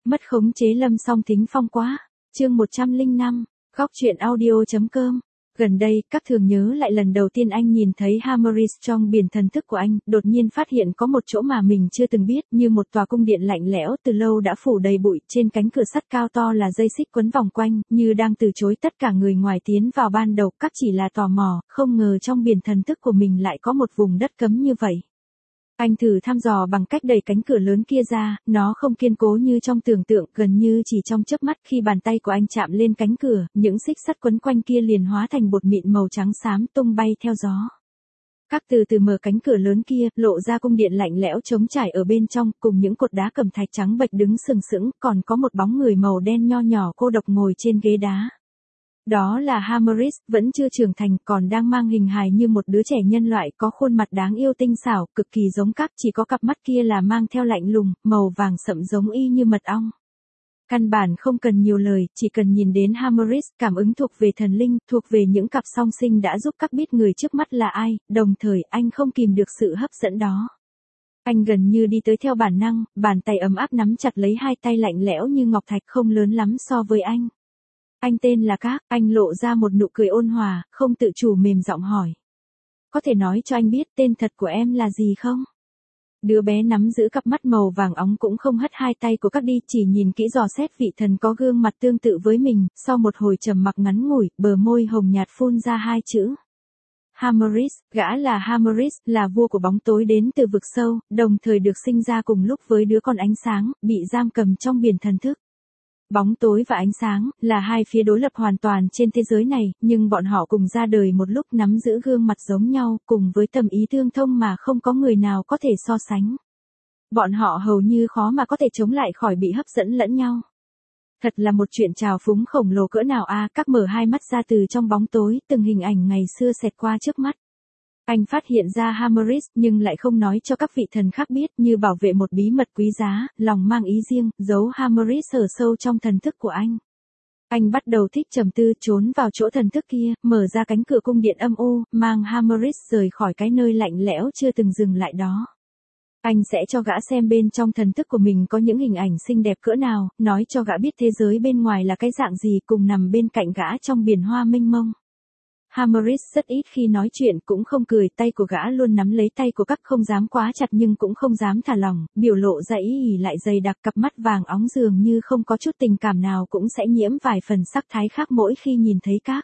Mất khống chế Lâm Song Thính Phong quá. Chương 105, góc truyện audio.com. Gần đây, các thường nhớ lại lần đầu tiên anh nhìn thấy Hammer's trong biển thần thức của anh, đột nhiên phát hiện có một chỗ mà mình chưa từng biết, như một tòa cung điện lạnh lẽo từ lâu đã phủ đầy bụi, trên cánh cửa sắt cao to là dây xích quấn vòng quanh, như đang từ chối tất cả người ngoài tiến vào ban đầu, các chỉ là tò mò, không ngờ trong biển thần thức của mình lại có một vùng đất cấm như vậy. Anh thử thăm dò bằng cách đẩy cánh cửa lớn kia ra, nó không kiên cố như trong tưởng tượng, gần như chỉ trong chớp mắt khi bàn tay của anh chạm lên cánh cửa, những xích sắt quấn quanh kia liền hóa thành bột mịn màu trắng xám tung bay theo gió. Các từ từ mở cánh cửa lớn kia, lộ ra cung điện lạnh lẽo trống trải ở bên trong, cùng những cột đá cẩm thạch trắng bệch đứng sừng sững, còn có một bóng người màu đen nho nhỏ cô độc ngồi trên ghế đá. Đó là Hammer's, vẫn chưa trưởng thành, còn đang mang hình hài như một đứa trẻ nhân loại, có khuôn mặt đáng yêu tinh xảo, cực kỳ giống các, chỉ có cặp mắt kia là mang theo lạnh lùng, màu vàng sậm giống y như mật ong. Căn bản không cần nhiều lời, chỉ cần nhìn đến Hammer's, cảm ứng thuộc về thần linh, thuộc về những cặp song sinh đã giúp các biết người trước mắt là ai, đồng thời anh không kìm được sự hấp dẫn đó. Anh gần như đi tới theo bản năng, bàn tay ấm áp nắm chặt lấy hai tay lạnh lẽo như ngọc thạch, không lớn lắm so với anh. Anh tên là Các, anh lộ ra một nụ cười ôn hòa, không tự chủ mềm giọng hỏi. Có thể nói cho anh biết tên thật của em là gì không? Đứa bé nắm giữ cặp mắt màu vàng óng cũng không hất hai tay của Các đi, chỉ nhìn kỹ dò xét vị thần có gương mặt tương tự với mình, sau một hồi trầm mặc ngắn ngủi, bờ môi hồng nhạt phun ra hai chữ. Hammer's, gã là Hammer's, là vua của bóng tối đến từ vực sâu, đồng thời được sinh ra cùng lúc với đứa con ánh sáng, bị giam cầm trong biển thần thức. Bóng tối và ánh sáng, là hai phía đối lập hoàn toàn trên thế giới này, nhưng bọn họ cùng ra đời một lúc, nắm giữ gương mặt giống nhau, cùng với tâm ý tương thông mà không có người nào có thể so sánh. Bọn họ hầu như khó mà có thể chống lại khỏi bị hấp dẫn lẫn nhau. Thật là một chuyện trào phúng khổng lồ cỡ nào a. Các mở hai mắt ra từ trong bóng tối, từng hình ảnh ngày xưa xẹt qua trước mắt. Anh phát hiện ra Hammer's, nhưng lại không nói cho các vị thần khác biết, như bảo vệ một bí mật quý giá, lòng mang ý riêng, giấu Hammer's ở sâu trong thần thức của anh. Anh bắt đầu thích trầm tư, trốn vào chỗ thần thức kia, mở ra cánh cửa cung điện âm u, mang Hammer's rời khỏi cái nơi lạnh lẽo chưa từng dừng lại đó. Anh sẽ cho gã xem bên trong thần thức của mình có những hình ảnh xinh đẹp cỡ nào, nói cho gã biết thế giới bên ngoài là cái dạng gì, cùng nằm bên cạnh gã trong biển hoa mênh mông. Hammer's rất ít khi nói chuyện, cũng không cười, tay của gã luôn nắm lấy tay của Các, không dám quá chặt nhưng cũng không dám thả lỏng, biểu lộ ra ý ỉ lại dày đặc, cặp mắt vàng óng dường như không có chút tình cảm nào cũng sẽ nhiễm vài phần sắc thái khác mỗi khi nhìn thấy Các.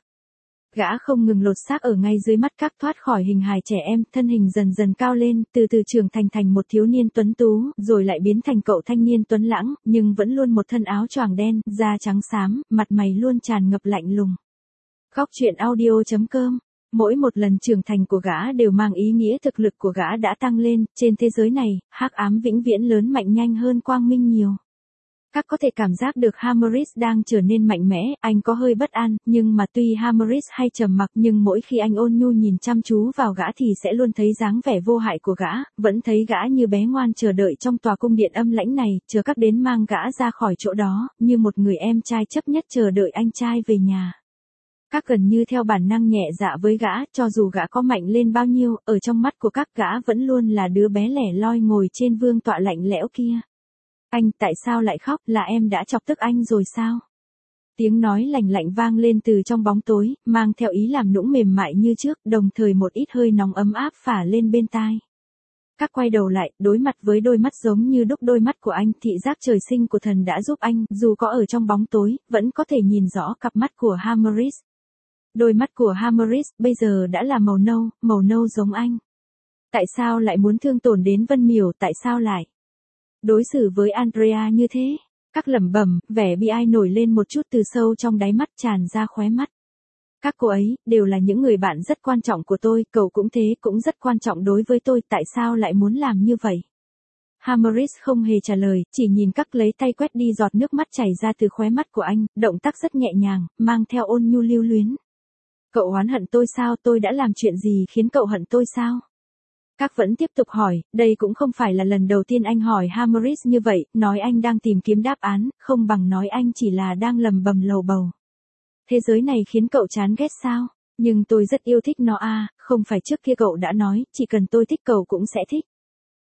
Gã không ngừng lột xác ở ngay dưới mắt Các, thoát khỏi hình hài trẻ em, thân hình dần dần cao lên, từ từ trưởng thành một thiếu niên tuấn tú, rồi lại biến thành cậu thanh niên tuấn lãng, nhưng vẫn luôn một thân áo choàng đen, da trắng xám, mặt mày luôn tràn ngập lạnh lùng. Góc truyện audio.com. Mỗi một lần trưởng thành của gã đều mang ý nghĩa thực lực của gã đã tăng lên, trên thế giới này, hắc ám vĩnh viễn lớn mạnh nhanh hơn quang minh nhiều. Các có thể cảm giác được Hammer's đang trở nên mạnh mẽ, anh có hơi bất an, nhưng mà tuy Hammer's hay trầm mặc nhưng mỗi khi anh ôn nhu nhìn chăm chú vào gã thì sẽ luôn thấy dáng vẻ vô hại của gã, vẫn thấy gã như bé ngoan chờ đợi trong tòa cung điện âm lãnh này, chờ Các đến mang gã ra khỏi chỗ đó, như một người em trai chấp nhất chờ đợi anh trai về nhà. Các gần như theo bản năng nhẹ dạ với gã, cho dù gã có mạnh lên bao nhiêu, ở trong mắt của Các gã vẫn luôn là đứa bé lẻ loi ngồi trên vương tọa lạnh lẽo kia. Anh, tại sao lại khóc, là em đã chọc tức anh rồi sao? Tiếng nói lạnh lạnh vang lên từ trong bóng tối, mang theo ý làm nũng mềm mại như trước, đồng thời một ít hơi nóng ấm áp phả lên bên tai. Các quay đầu lại, đối mặt với đôi mắt giống như đúc đôi mắt của anh, thị giác trời sinh của thần đã giúp anh, dù có ở trong bóng tối, vẫn có thể nhìn rõ cặp mắt của Hammer's. Đôi mắt của Hammer's bây giờ đã là màu nâu giống anh. Tại sao lại muốn thương tổn đến Vân Miểu, tại sao lại đối xử với Andrea như thế? Các lẩm bẩm, vẻ bi ai nổi lên một chút từ sâu trong đáy mắt tràn ra khóe mắt. Các cô ấy, đều là những người bạn rất quan trọng của tôi, cậu cũng thế, cũng rất quan trọng đối với tôi, tại sao lại muốn làm như vậy? Hammer's không hề trả lời, chỉ nhìn Các lấy tay quét đi giọt nước mắt chảy ra từ khóe mắt của anh, động tác rất nhẹ nhàng, mang theo ôn nhu lưu luyến. Cậu oán hận tôi sao, tôi đã làm chuyện gì khiến cậu hận tôi sao? Các vẫn tiếp tục hỏi, đây cũng không phải là lần đầu tiên anh hỏi Hammer's như vậy, nói anh đang tìm kiếm đáp án, không bằng nói anh chỉ là đang lầm bầm lầu bầu. Thế giới này khiến cậu chán ghét sao? Nhưng tôi rất yêu thích nó a, không phải trước kia cậu đã nói, chỉ cần tôi thích cậu cũng sẽ thích.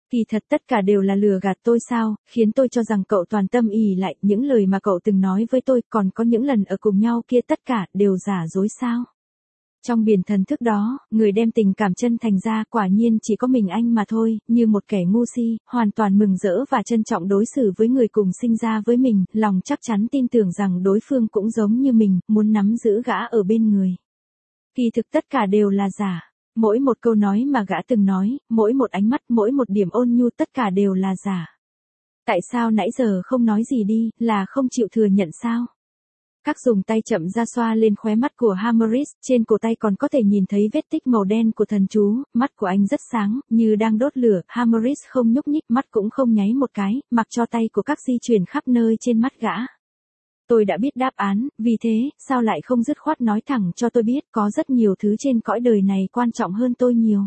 Kỳ thật tất cả đều là lừa gạt tôi sao, khiến tôi cho rằng cậu toàn tâm ỷ lại, những lời mà cậu từng nói với tôi, còn có những lần ở cùng nhau kia tất cả đều giả dối sao. Trong biển thần thức đó, người đem tình cảm chân thành ra quả nhiên chỉ có mình anh mà thôi, như một kẻ ngu si, hoàn toàn mừng rỡ và trân trọng đối xử với người cùng sinh ra với mình, lòng chắc chắn tin tưởng rằng đối phương cũng giống như mình, muốn nắm giữ gã ở bên người. Kỳ thực tất cả đều là giả. Mỗi một câu nói mà gã từng nói, mỗi một ánh mắt, mỗi một điểm ôn nhu tất cả đều là giả. Tại sao nãy giờ không nói gì đi, là không chịu thừa nhận sao? Các dùng tay chậm ra xoa lên khóe mắt của Hammerich, trên cổ tay còn có thể nhìn thấy vết tích màu đen của thần chú, mắt của anh rất sáng, như đang đốt lửa, Hammerich không nhúc nhích, mắt cũng không nháy một cái, mặc cho tay của các di chuyển khắp nơi trên mắt gã. Tôi đã biết đáp án, vì thế, sao lại không dứt khoát nói thẳng cho tôi biết, có rất nhiều thứ trên cõi đời này quan trọng hơn tôi nhiều.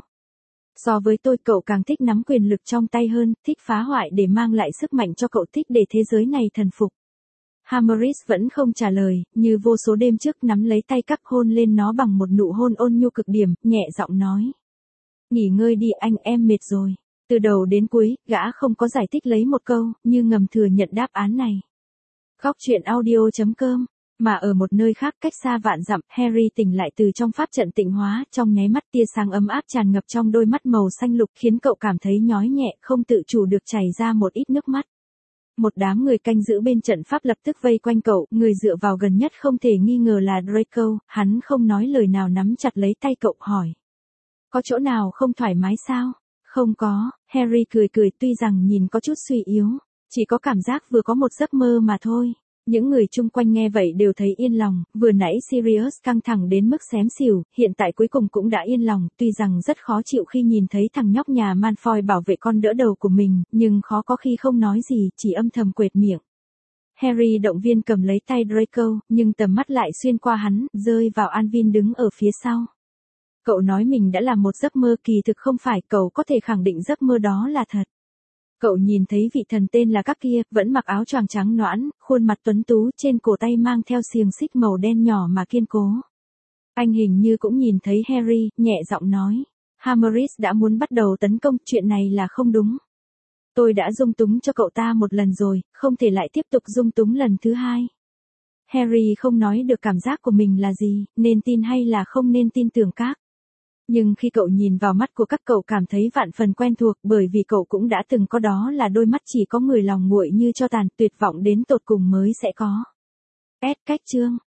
So với tôi, cậu càng thích nắm quyền lực trong tay hơn, thích phá hoại để mang lại sức mạnh cho cậu, thích để thế giới này thần phục. Hammerich vẫn không trả lời, như vô số đêm trước nắm lấy tay các hôn lên nó bằng một nụ hôn ôn nhu cực điểm, nhẹ giọng nói. Nghỉ ngơi đi anh, em mệt rồi. Từ đầu đến cuối, gã không có giải thích lấy một câu, như ngầm thừa nhận đáp án này. Góc truyện audio.com. Mà ở một nơi khác cách xa vạn dặm, Harry tỉnh lại từ trong pháp trận tịnh hóa, trong nháy mắt tia sáng ấm áp tràn ngập trong đôi mắt màu xanh lục khiến cậu cảm thấy nhói nhẹ, không tự chủ được chảy ra một ít nước mắt. Một đám người canh giữ bên trận pháp lập tức vây quanh cậu, người dựa vào gần nhất không thể nghi ngờ là Draco, hắn không nói lời nào nắm chặt lấy tay cậu hỏi. Có chỗ nào không thoải mái sao? Không có, Harry cười cười tuy rằng nhìn có chút suy yếu, chỉ có cảm giác vừa có một giấc mơ mà thôi. Những người chung quanh nghe vậy đều thấy yên lòng, vừa nãy Sirius căng thẳng đến mức xém xỉu, hiện tại cuối cùng cũng đã yên lòng, tuy rằng rất khó chịu khi nhìn thấy thằng nhóc nhà Malfoy bảo vệ con đỡ đầu của mình, nhưng khó có khi không nói gì, chỉ âm thầm quệt miệng. Harry động viên cầm lấy tay Draco, nhưng tầm mắt lại xuyên qua hắn, rơi vào Alvin đứng ở phía sau. Cậu nói mình đã làm một giấc mơ, kỳ thực không phải, cậu có thể khẳng định giấc mơ đó là thật. Cậu nhìn thấy vị thần tên là các kia, vẫn mặc áo choàng trắng nõn, khuôn mặt tuấn tú, trên cổ tay mang theo xiềng xích màu đen nhỏ mà kiên cố. Anh hình như cũng nhìn thấy Harry, nhẹ giọng nói. Hammerich đã muốn bắt đầu tấn công, chuyện này là không đúng. Tôi đã dung túng cho cậu ta một lần rồi, không thể lại tiếp tục dung túng lần thứ hai. Harry không nói được cảm giác của mình là gì, nên tin hay là không nên tin tưởng các. Nhưng khi cậu nhìn vào mắt của các, cậu cảm thấy vạn phần quen thuộc, bởi vì cậu cũng đã từng có, đó là đôi mắt chỉ có người lòng nguội như tro tàn, tuyệt vọng đến tột cùng mới sẽ có. Cách chương